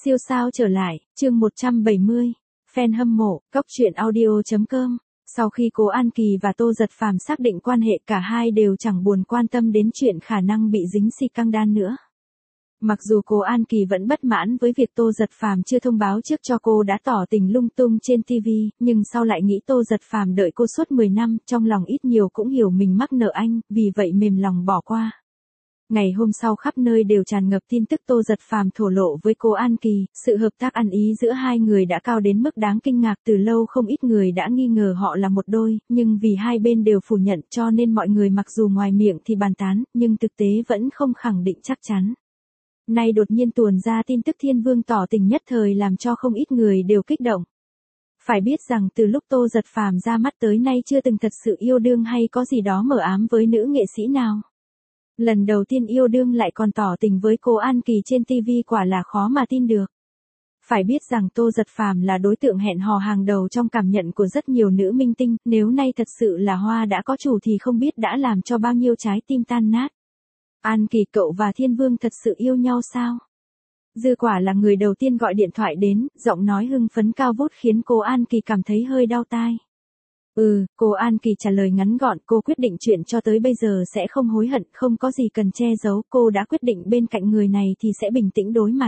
Siêu sao trở lại, chương 170. Fan hâm mộ, cóc truyện audio.com. Sau khi Cố An Kỳ và Tô Giật Phàm xác định quan hệ, cả hai đều chẳng buồn quan tâm đến chuyện khả năng bị dính xì căng đan nữa. Mặc dù Cố An Kỳ vẫn bất mãn với việc Tô Giật Phàm chưa thông báo trước cho cô đã tỏ tình lung tung trên TV, nhưng sau lại nghĩ Tô Giật Phàm đợi cô suốt 10 năm, trong lòng ít nhiều cũng hiểu mình mắc nợ anh, vì vậy mềm lòng bỏ qua. Ngày hôm sau khắp nơi đều tràn ngập tin tức Tô Giật Phàm thổ lộ với Cố An Kỳ, sự hợp tác ăn ý giữa hai người đã cao đến mức đáng kinh ngạc. Từ lâu không ít người đã nghi ngờ họ là một đôi, nhưng vì hai bên đều phủ nhận cho nên mọi người mặc dù ngoài miệng thì bàn tán, nhưng thực tế vẫn không khẳng định chắc chắn. Nay đột nhiên tuồn ra tin tức Thiên Vương tỏ tình nhất thời làm cho không ít người đều kích động. Phải biết rằng từ lúc Tô Giật Phàm ra mắt tới nay chưa từng thật sự yêu đương hay có gì đó mờ ám với nữ nghệ sĩ nào. Lần đầu tiên yêu đương lại còn tỏ tình với Cố An Kỳ trên TV quả là khó mà tin được. Phải biết rằng Tô Giật Phàm là đối tượng hẹn hò hàng đầu trong cảm nhận của rất nhiều nữ minh tinh, nếu nay thật sự là hoa đã có chủ thì không biết đã làm cho bao nhiêu trái tim tan nát. An Kỳ, cậu và Thiên Vương thật sự yêu nhau sao? Dư Quả là người đầu tiên gọi điện thoại đến, giọng nói hưng phấn cao vút khiến Cố An Kỳ cảm thấy hơi đau tai. Cố An Kỳ trả lời ngắn gọn, cô quyết định chuyện cho tới bây giờ sẽ không hối hận, không có gì cần che giấu, cô đã quyết định bên cạnh người này thì sẽ bình tĩnh đối mặt.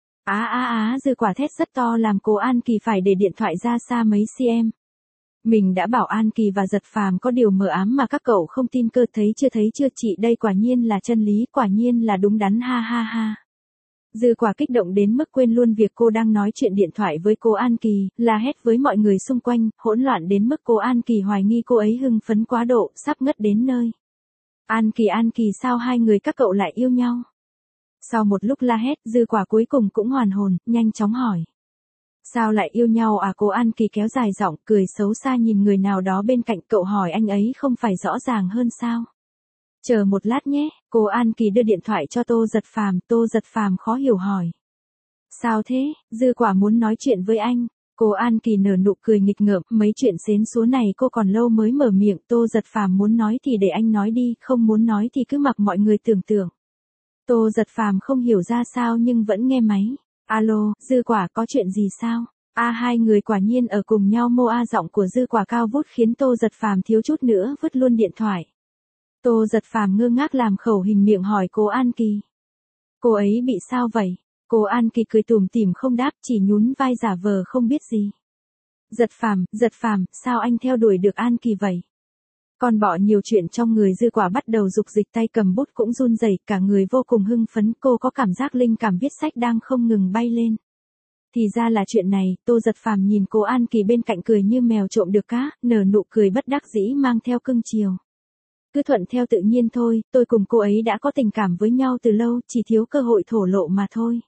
Dư Quả thét rất to làm Cố An Kỳ phải để điện thoại ra xa mấy cm. Mình đã bảo An Kỳ và Giật Phàm có điều mờ ám mà các cậu không tin cơ, thấy chưa chị, đây quả nhiên là chân lý, quả nhiên là đúng đắn, ha ha ha. Dư Quả kích động đến mức quên luôn việc cô đang nói chuyện điện thoại với Cố An Kỳ, la hét với mọi người xung quanh, hỗn loạn đến mức Cố An Kỳ hoài nghi cô ấy hưng phấn quá độ, sắp ngất đến nơi. An Kỳ sao hai người các cậu lại yêu nhau? Sau một lúc la hét, Dư Quả cuối cùng cũng hoàn hồn, nhanh chóng hỏi. Sao lại yêu nhau à? Cố An Kỳ kéo dài giọng, cười xấu xa nhìn người nào đó bên cạnh, cậu hỏi anh ấy không phải rõ ràng hơn sao? Chờ một lát nhé, Cố An Kỳ đưa điện thoại cho Tô Giật Phàm khó hiểu hỏi. Sao thế, Dư Quả muốn nói chuyện với anh. Cố An Kỳ nở nụ cười nghịch ngợm, mấy chuyện xến xúa này cô còn lâu mới mở miệng, Tô Giật Phàm muốn nói thì để anh nói đi, không muốn nói thì cứ mặc mọi người tưởng tượng. Tô Giật Phàm không hiểu ra sao nhưng vẫn nghe máy. Alo, Dư Quả có chuyện gì sao? Hai người quả nhiên ở cùng nhau. Giọng của Dư Quả cao vút khiến Tô Giật Phàm thiếu chút nữa vứt luôn điện thoại. Tô Giật Phàm ngơ ngác làm khẩu hình miệng hỏi Cố An Kỳ. Cô ấy bị sao vậy? Cố An Kỳ cười tủm tỉm không đáp, chỉ nhún vai giả vờ không biết gì. Giật Phàm, sao anh theo đuổi được An Kỳ vậy? Còn bỏ nhiều chuyện trong người. Dư Quả bắt đầu dục dịch, tay cầm bút cũng run rẩy, cả người vô cùng hưng phấn, cô có cảm giác linh cảm viết sách đang không ngừng bay lên. Thì ra là chuyện này. Tô Giật Phàm nhìn Cố An Kỳ bên cạnh cười như mèo trộm được cá, nở nụ cười bất đắc dĩ mang theo cưng chiều. Cứ thuận theo tự nhiên thôi, tôi cùng cô ấy đã có tình cảm với nhau từ lâu, chỉ thiếu cơ hội thổ lộ mà thôi.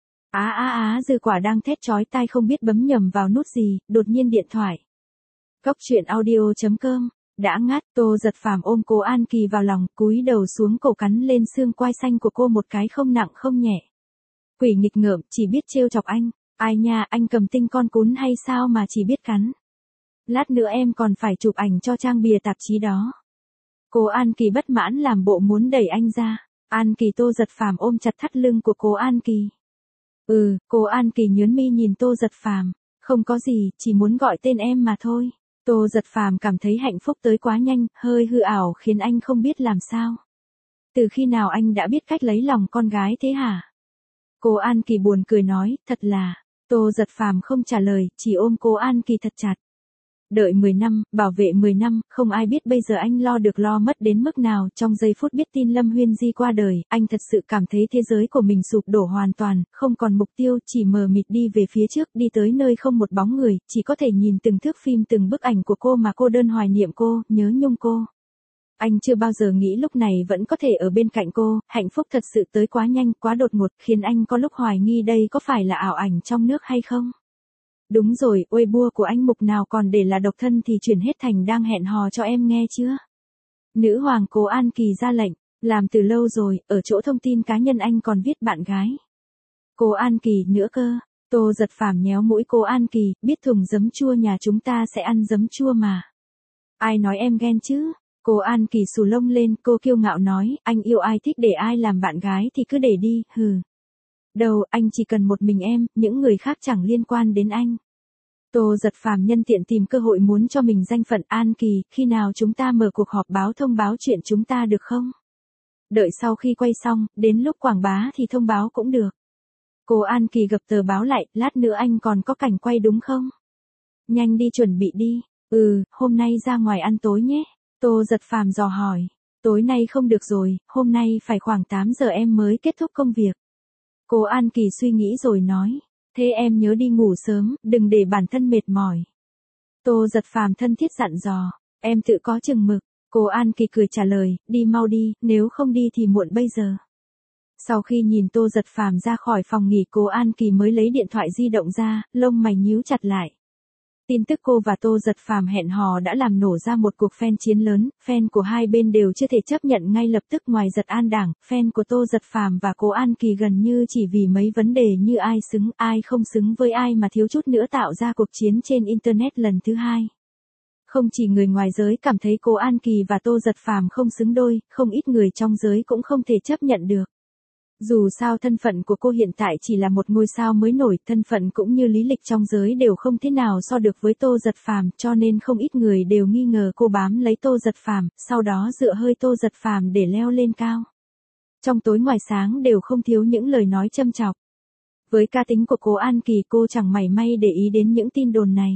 Dư Quả đang thét chói tai không biết bấm nhầm vào nút gì, đột nhiên điện thoại. Cóc truyện audio.com. Đã ngát, Tô Giật Phàm ôm Cố An Kỳ vào lòng, cúi đầu xuống cổ cắn lên xương quai xanh của cô một cái không nặng không nhẹ. Quỷ nghịch ngợm, chỉ biết trêu chọc anh. Ai nha, anh cầm tinh con cún hay sao mà chỉ biết cắn. Lát nữa em còn phải chụp ảnh cho trang bìa tạp chí đó. Cố An Kỳ bất mãn làm bộ muốn đẩy anh ra. An Kỳ, Tô Giật Phàm ôm chặt thắt lưng của Cố An Kỳ. Cố An Kỳ nhướng mi nhìn Tô Giật Phàm. Không có gì, chỉ muốn gọi tên em mà thôi. Tô Giật Phàm cảm thấy hạnh phúc tới quá nhanh, hơi hư ảo khiến anh không biết làm sao. Từ khi nào anh đã biết cách lấy lòng con gái thế hả? Cố An Kỳ buồn cười nói, thật là. Tô Giật Phàm không trả lời, chỉ ôm Cố An Kỳ thật chặt. Đợi 10 năm, bảo vệ 10 năm, không ai biết bây giờ anh lo được lo mất đến mức nào. Trong giây phút biết tin Lâm Huyên Di qua đời, anh thật sự cảm thấy thế giới của mình sụp đổ hoàn toàn, không còn mục tiêu, chỉ mờ mịt đi về phía trước, đi tới nơi không một bóng người, chỉ có thể nhìn từng thước phim, từng bức ảnh của cô mà cô đơn hoài niệm cô, nhớ nhung cô. Anh chưa bao giờ nghĩ lúc này vẫn có thể ở bên cạnh cô, hạnh phúc thật sự tới quá nhanh, quá đột ngột, khiến anh có lúc hoài nghi đây có phải là ảo ảnh trong nước hay không. Đúng rồi, Weibo của anh mục nào còn để là độc thân thì chuyển hết thành đang hẹn hò cho em nghe chưa? Nữ hoàng Cố An Kỳ ra lệnh, làm từ lâu rồi, ở chỗ thông tin cá nhân anh còn viết bạn gái. Cố An Kỳ nữa cơ. Tô Giật Phàm nhéo mũi Cố An Kỳ, biết thùng giấm chua nhà chúng ta sẽ ăn giấm chua mà. Ai nói em ghen chứ? Cố An Kỳ xù lông lên, cô kiêu ngạo nói, anh yêu ai thích để ai làm bạn gái thì cứ để đi, hừ. Đâu, anh chỉ cần một mình em, những người khác chẳng liên quan đến anh. Tô Giật Phàm nhân tiện tìm cơ hội muốn cho mình danh phận. An Kỳ, khi nào chúng ta mở cuộc họp báo thông báo chuyện chúng ta được không? Đợi sau khi quay xong, đến lúc quảng bá thì thông báo cũng được. Cô An Kỳ gập tờ báo lại, lát nữa anh còn có cảnh quay đúng không? Nhanh đi chuẩn bị đi. Hôm nay ra ngoài ăn tối nhé. Tô Giật Phàm dò hỏi. Tối nay không được rồi, hôm nay phải khoảng 8 giờ em mới kết thúc công việc. Cô An Kỳ suy nghĩ rồi nói. Thế em nhớ đi ngủ sớm, đừng để bản thân mệt mỏi. Tô Giật Phàm thân thiết dặn dò. Em tự có chừng mực. Cô An Kỳ cười trả lời, đi mau đi, nếu không đi thì muộn bây giờ. Sau khi nhìn Tô Giật Phàm ra khỏi phòng nghỉ, cô An Kỳ mới lấy điện thoại di động ra, lông mày nhíu chặt lại. Tin tức cô và Tô Giật Phàm hẹn hò đã làm nổ ra một cuộc fan chiến lớn, fan của hai bên đều chưa thể chấp nhận ngay lập tức. Ngoài Giật An Đảng, fan của Tô Giật Phàm và cô An Kỳ gần như chỉ vì mấy vấn đề như ai xứng, ai không xứng với ai mà thiếu chút nữa tạo ra cuộc chiến trên Internet lần thứ hai. Không chỉ người ngoài giới cảm thấy cô An Kỳ và Tô Giật Phàm không xứng đôi, không ít người trong giới cũng không thể chấp nhận được. Dù sao thân phận của cô hiện tại chỉ là một ngôi sao mới nổi, thân phận cũng như lý lịch trong giới đều không thế nào so được với Tô Giật Phàm, cho nên không ít người đều nghi ngờ cô bám lấy Tô Giật Phàm, sau đó dựa hơi Tô Giật Phàm để leo lên cao. Trong tối ngoài sáng đều không thiếu những lời nói châm chọc. Với cá tính của cô An Kỳ, cô chẳng mảy may để ý đến những tin đồn này.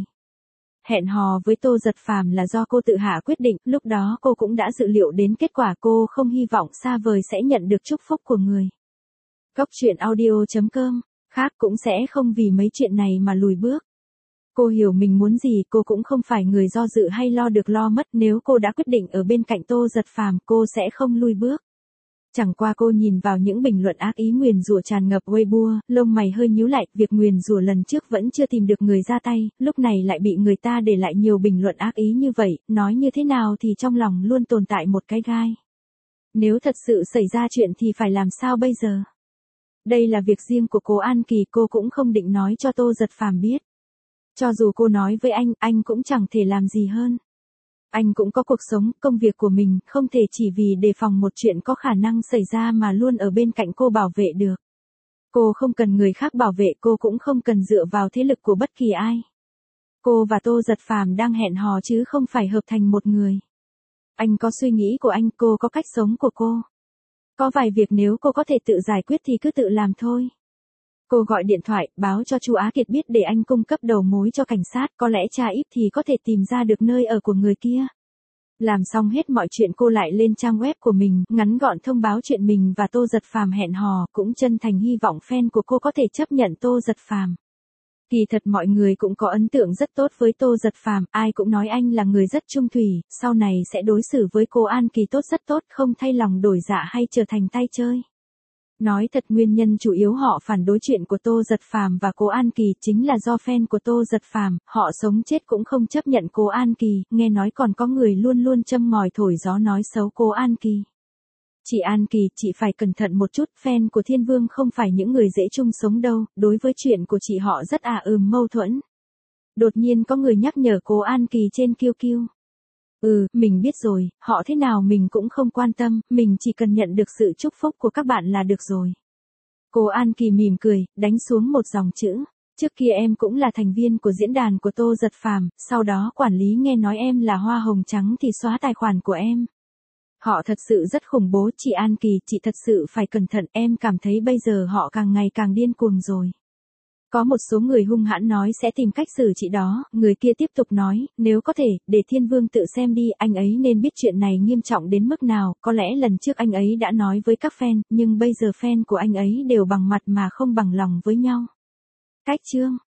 Hẹn hò với Tô Giật Phàm là do cô tự hạ quyết định, lúc đó cô cũng đã dự liệu đến kết quả, cô không hy vọng xa vời sẽ nhận được chúc phúc của người. Cóc truyện audio.com, khác cũng sẽ không vì mấy chuyện này mà lùi bước. Cô hiểu mình muốn gì, cô cũng không phải người do dự hay lo được lo mất, nếu cô đã quyết định ở bên cạnh Tô Giật Phàm, cô sẽ không lùi bước. Chẳng qua cô nhìn vào những bình luận ác ý nguyền rủa tràn ngập Weibo, lông mày hơi nhíu lại, việc nguyền rủa lần trước vẫn chưa tìm được người ra tay, lúc này lại bị người ta để lại nhiều bình luận ác ý như vậy, nói như thế nào thì trong lòng luôn tồn tại một cái gai. Nếu thật sự xảy ra chuyện thì phải làm sao bây giờ? Đây là việc riêng của cô An Kỳ, cô cũng không định nói cho Tô Giật Phàm biết. Cho dù cô nói với anh cũng chẳng thể làm gì hơn. Anh cũng có cuộc sống, công việc của mình, không thể chỉ vì đề phòng một chuyện có khả năng xảy ra mà luôn ở bên cạnh cô bảo vệ được. Cô không cần người khác bảo vệ, cô cũng không cần dựa vào thế lực của bất kỳ ai. Cô và Tô Giật Phàm đang hẹn hò chứ không phải hợp thành một người. Anh có suy nghĩ của anh, cô có cách sống của cô. Có vài việc nếu cô có thể tự giải quyết thì cứ tự làm thôi. Cô gọi điện thoại, báo cho chú Á Kiệt biết để anh cung cấp đầu mối cho cảnh sát, có lẽ tra ít thì có thể tìm ra được nơi ở của người kia. Làm xong hết mọi chuyện, cô lại lên trang web của mình, ngắn gọn thông báo chuyện mình và Tô Giật Phàm hẹn hò, cũng chân thành hy vọng fan của cô có thể chấp nhận Tô Giật Phàm. Kỳ thật mọi người cũng có ấn tượng rất tốt với Tô Giật Phàm, ai cũng nói anh là người rất trung thủy, sau này sẽ đối xử với cô An Kỳ tốt, rất tốt, không thay lòng đổi dạ hay trở thành tay chơi. Nói thật, nguyên nhân chủ yếu họ phản đối chuyện của Tô Giật Phàm và cô An Kỳ chính là do fan của Tô Giật Phàm, họ sống chết cũng không chấp nhận cô An Kỳ, nghe nói còn có người luôn luôn châm ngòi thổi gió nói xấu cô An Kỳ. Chị An Kỳ, chị phải cẩn thận một chút, fan của Thiên Vương không phải những người dễ chung sống đâu, đối với chuyện của chị họ rất mâu thuẫn. Đột nhiên có người nhắc nhở cô An Kỳ trên QQ. Mình biết rồi, họ thế nào mình cũng không quan tâm, mình chỉ cần nhận được sự chúc phúc của các bạn là được rồi. Cô An Kỳ mỉm cười, đánh xuống một dòng chữ. Trước kia em cũng là thành viên của diễn đàn của Tô Giật Phàm, sau đó quản lý nghe nói em là hoa hồng trắng thì xóa tài khoản của em. Họ thật sự rất khủng bố, chị An Kỳ, chị thật sự phải cẩn thận, em cảm thấy bây giờ họ càng ngày càng điên cuồng rồi. Có một số người hung hãn nói sẽ tìm cách xử chị đó, người kia tiếp tục nói, nếu có thể, để Thiên Vương tự xem đi, anh ấy nên biết chuyện này nghiêm trọng đến mức nào, có lẽ lần trước anh ấy đã nói với các fan, nhưng bây giờ fan của anh ấy đều bằng mặt mà không bằng lòng với nhau. Cách chương